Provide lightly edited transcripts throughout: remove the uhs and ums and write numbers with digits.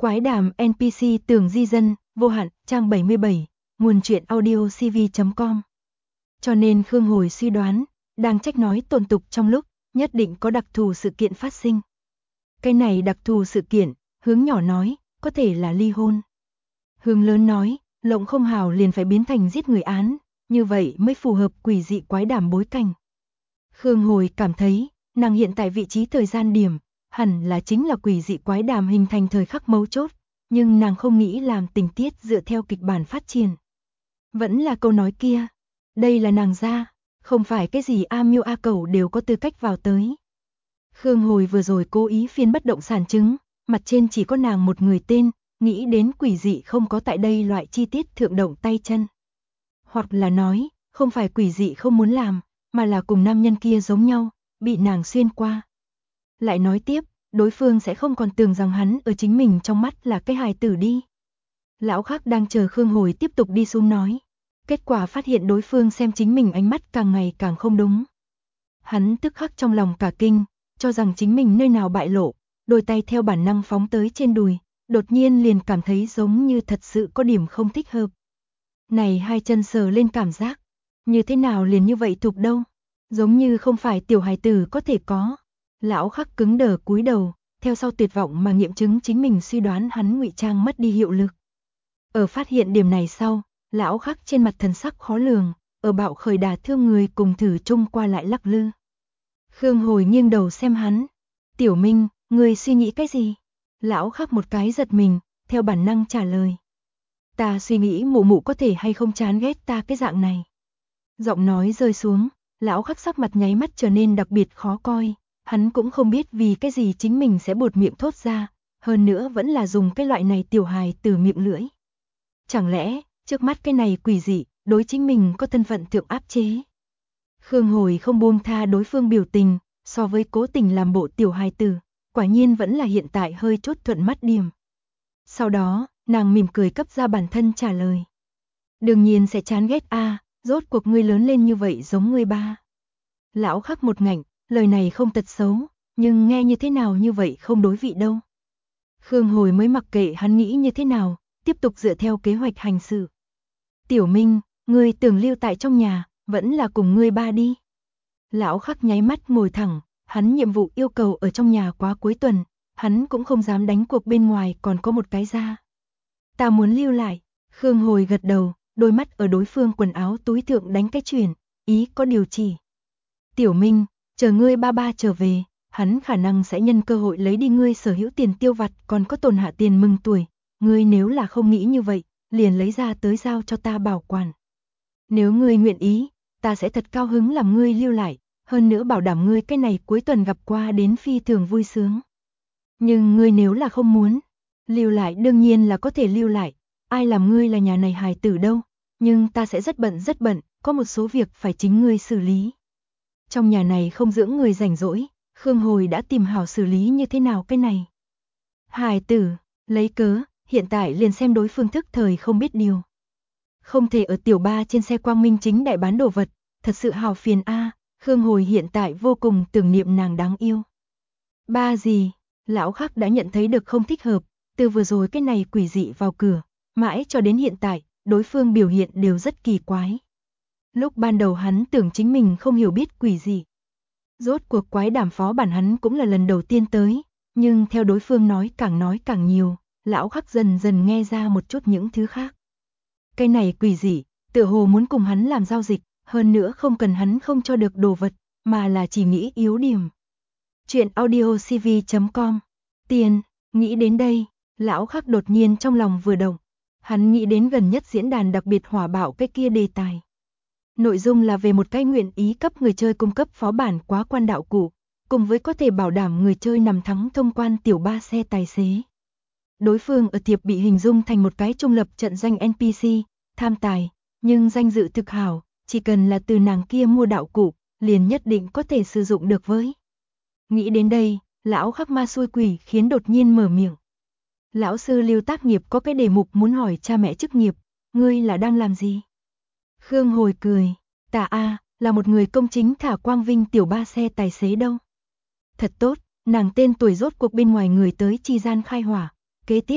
Quái đàm NPC Tường Di Dân, vô hạn, trang 77, nguồn truyện audio cv.com. Cho nên Khương Hồi suy đoán, đang trách nói tồn tục trong lúc, nhất định có đặc thù sự kiện phát sinh. Cái này đặc thù sự kiện, Hướng nhỏ nói, có thể là ly hôn. Hướng lớn nói, lộng không hào liền phải biến thành giết người án, như vậy mới phù hợp quỷ dị quái đàm bối cảnh. Khương Hồi cảm thấy, nàng hiện tại vị trí thời gian điểm, hẳn là chính là quỷ dị quái đàm hình thành thời khắc mấu chốt, nhưng nàng không nghĩ làm tình tiết dựa theo kịch bản phát triển. Vẫn là câu nói kia, đây là nàng ra, không phải cái gì A Miêu A Cẩu đều có tư cách vào tới. Khương Hồi vừa rồi cố ý phiên bất động sản chứng, mặt trên chỉ có nàng một người tên, nghĩ đến quỷ dị không có tại đây loại chi tiết thượng động tay chân. Hoặc là nói, không phải quỷ dị không muốn làm, mà là cùng nam nhân kia giống nhau, bị nàng xuyên qua. Lại nói tiếp, đối phương sẽ không còn tưởng rằng hắn ở chính mình trong mắt là cái hài tử đi. Lão Khắc đang chờ Khương Hồi tiếp tục đi xuống nói. Kết quả phát hiện đối phương xem chính mình ánh mắt càng ngày càng không đúng. Hắn tức khắc trong lòng cả kinh, cho rằng chính mình nơi nào bại lộ, đôi tay theo bản năng phóng tới trên đùi, đột nhiên liền cảm thấy giống như thật sự có điểm không thích hợp. Này hai chân sờ lên cảm giác, như thế nào liền như vậy thục đâu, giống như không phải tiểu hài tử có thể có. Lão Khắc cứng đờ cúi đầu, theo sau tuyệt vọng mà nghiệm chứng chính mình suy đoán hắn ngụy trang mất đi hiệu lực. Ở phát hiện điểm này sau, Lão Khắc trên mặt thần sắc khó lường, ở bạo khởi đả thương người cùng thử chung qua lại lắc lư. Khương Hồi nghiêng đầu xem hắn. Tiểu Minh, ngươi suy nghĩ cái gì? Lão Khắc một cái giật mình, theo bản năng trả lời. Ta suy nghĩ mụ mụ có thể hay không chán ghét ta cái dạng này. Giọng nói rơi xuống, Lão Khắc sắc mặt nháy mắt trở nên đặc biệt khó coi. Hắn cũng không biết vì cái gì chính mình sẽ buột miệng thốt ra, hơn nữa vẫn là dùng cái loại này tiểu hài từ miệng lưỡi. Chẳng lẽ, trước mắt cái này quỷ dị, đối chính mình có thân phận thượng áp chế. Khương Hồi không buông tha đối phương biểu tình, so với cố tình làm bộ tiểu hài tử, quả nhiên vẫn là hiện tại hơi chút thuận mắt điểm. Sau đó, nàng mỉm cười cấp ra bản thân trả lời. Đương nhiên sẽ chán ghét a, rốt cuộc ngươi lớn lên như vậy giống ngươi ba. Lão Khắc một ngạnh, lời này không tật xấu, nhưng nghe như thế nào như vậy không đối vị đâu. Khương Hồi mới mặc kệ hắn nghĩ như thế nào, tiếp tục dựa theo kế hoạch hành sự. Tiểu Minh, ngươi tưởng lưu tại trong nhà, vẫn là cùng ngươi ba đi. Lão Khắc nháy mắt ngồi thẳng, hắn nhiệm vụ yêu cầu ở trong nhà quá cuối tuần, hắn cũng không dám đánh cuộc bên ngoài còn có một cái ra. Ta muốn lưu lại, Khương Hồi gật đầu, đôi mắt ở đối phương quần áo túi thượng đánh cái chuyển, ý có điều chỉ. Tiểu Minh, chờ ngươi ba ba trở về, hắn khả năng sẽ nhân cơ hội lấy đi ngươi sở hữu tiền tiêu vặt còn có tồn hạ tiền mừng tuổi, ngươi nếu là không nghĩ như vậy, liền lấy ra tới giao cho ta bảo quản. Nếu ngươi nguyện ý, ta sẽ thật cao hứng làm ngươi lưu lại, hơn nữa bảo đảm ngươi cái này cuối tuần gặp qua đến phi thường vui sướng. Nhưng ngươi nếu là không muốn, lưu lại đương nhiên là có thể lưu lại, ai làm ngươi là nhà này hài tử đâu, nhưng ta sẽ rất bận, có một số việc phải chính ngươi xử lý. Trong nhà này không dưỡng người rảnh rỗi, Khương Hồi đã tìm hảo xử lý như thế nào cái này. Hài tử, lấy cớ, hiện tại liền xem đối phương thức thời không biết điều. Không thể ở tiểu ba trên xe quang minh chính đại bán đồ vật, thật sự hào phiền a. Khương Hồi hiện tại vô cùng tưởng niệm nàng đáng yêu. Ba gì, Lão Khắc đã nhận thấy được không thích hợp, từ vừa rồi cái này quỷ dị vào cửa, mãi cho đến hiện tại, đối phương biểu hiện đều rất kỳ quái. Lúc ban đầu hắn tưởng chính mình không hiểu biết quỷ dị. Rốt cuộc quái đàm phó bản hắn cũng là lần đầu tiên tới, nhưng theo đối phương nói càng nhiều, Lão Khắc dần dần nghe ra một chút những thứ khác. Cái này quỷ dị, tựa hồ muốn cùng hắn làm giao dịch, hơn nữa không cần hắn không cho được đồ vật, mà là chỉ nghĩ yếu điểm. Chuyện audio cv.com. Tiền, nghĩ đến đây, Lão Khắc đột nhiên trong lòng vừa động. Hắn nghĩ đến gần nhất diễn đàn đặc biệt hỏa bạo cái kia đề tài. Nội dung là về một cái nguyện ý cấp người chơi cung cấp phó bản quá quan đạo cụ, cùng với có thể bảo đảm người chơi nằm thắng thông quan tiểu ba xe tài xế. Đối phương ở thiệp bị hình dung thành một cái trung lập trận danh NPC, tham tài, nhưng danh dự thực hảo, chỉ cần là từ nàng kia mua đạo cụ, liền nhất định có thể sử dụng được với. Nghĩ đến đây, Lão Khắc ma xui quỷ khiến đột nhiên mở miệng. Lão sư Lưu tác nghiệp có cái đề mục muốn hỏi cha mẹ chức nghiệp, ngươi là đang làm gì? Khương Hồi cười, ta là một người công chính thả quang vinh tiểu ba xe tài xế đâu. Thật tốt, nàng tên tuổi rốt cuộc bên ngoài người tới chi gian khai hỏa, kế tiếp,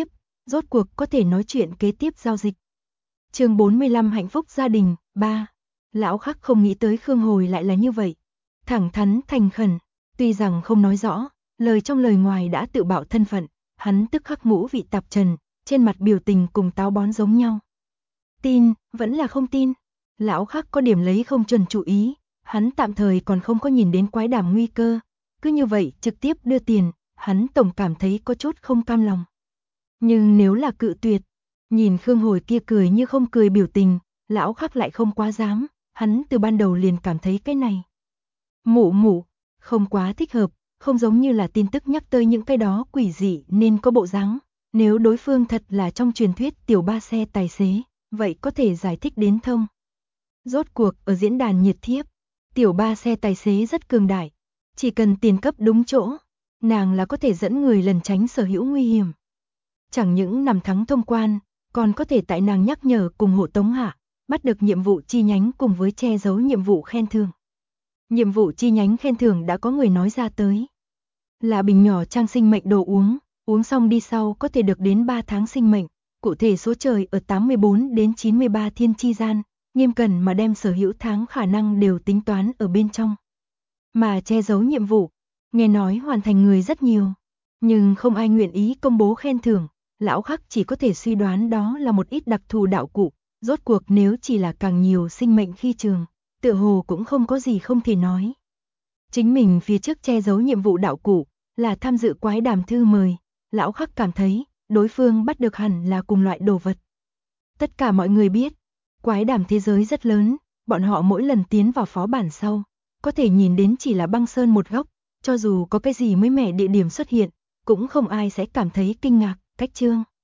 rốt cuộc có thể nói chuyện kế tiếp giao dịch. Chương 45 hạnh phúc gia đình, 3. Lão Khắc không nghĩ tới Khương Hồi lại là như vậy. Thẳng thắn thành khẩn, tuy rằng không nói rõ, lời trong lời ngoài đã tự bạo thân phận, hắn tức khắc ngũ vị tạp trần, trên mặt biểu tình cùng táo bón giống nhau. Tin, vẫn là không tin. Lão Khắc có điểm lấy không chuẩn chủ ý, hắn tạm thời còn không có nhìn đến quái đàm nguy cơ, cứ như vậy trực tiếp đưa tiền, hắn tổng cảm thấy có chút không cam lòng. Nhưng nếu là cự tuyệt, nhìn Khương Hồi kia cười như không cười biểu tình, Lão Khắc lại không quá dám, hắn từ ban đầu liền cảm thấy cái này. Mụ, không quá thích hợp, không giống như là tin tức nhắc tới những cái đó quỷ dị nên có bộ dáng. Nếu đối phương thật là trong truyền thuyết tiểu ba xe tài xế, vậy có thể giải thích đến thông. Rốt cuộc ở diễn đàn nhiệt thiếp, tiểu ba xe tài xế rất cường đại, chỉ cần tiền cấp đúng chỗ, nàng là có thể dẫn người lần tránh sở hữu nguy hiểm. Chẳng những nằm thắng thông quan, còn có thể tại nàng nhắc nhở cùng hộ tống hạ, bắt được nhiệm vụ chi nhánh cùng với che giấu nhiệm vụ khen thưởng. Nhiệm vụ chi nhánh khen thưởng đã có người nói ra tới. Là bình nhỏ trang sinh mệnh đồ uống, uống xong đi sau có thể được đến 3 tháng sinh mệnh, cụ thể số trời ở 84 đến 93 thiên chi gian, nghiêm cẩn mà đem sở hữu tháng khả năng đều tính toán ở bên trong. Mà che giấu nhiệm vụ, nghe nói hoàn thành người rất nhiều, nhưng không ai nguyện ý công bố khen thưởng, Lão Khắc chỉ có thể suy đoán đó là một ít đặc thù đạo cụ, rốt cuộc nếu chỉ là càng nhiều sinh mệnh khi trường, tựa hồ cũng không có gì không thể nói. Chính mình phía trước che giấu nhiệm vụ đạo cụ, là tham dự quái đàm thư mời, Lão Khắc cảm thấy, đối phương bắt được hẳn là cùng loại đồ vật. Tất cả mọi người biết, quái đàm thế giới rất lớn, bọn họ mỗi lần tiến vào phó bản sau, có thể nhìn đến chỉ là băng sơn một góc, cho dù có cái gì mới mẻ địa điểm xuất hiện, cũng không ai sẽ cảm thấy kinh ngạc, cách chương.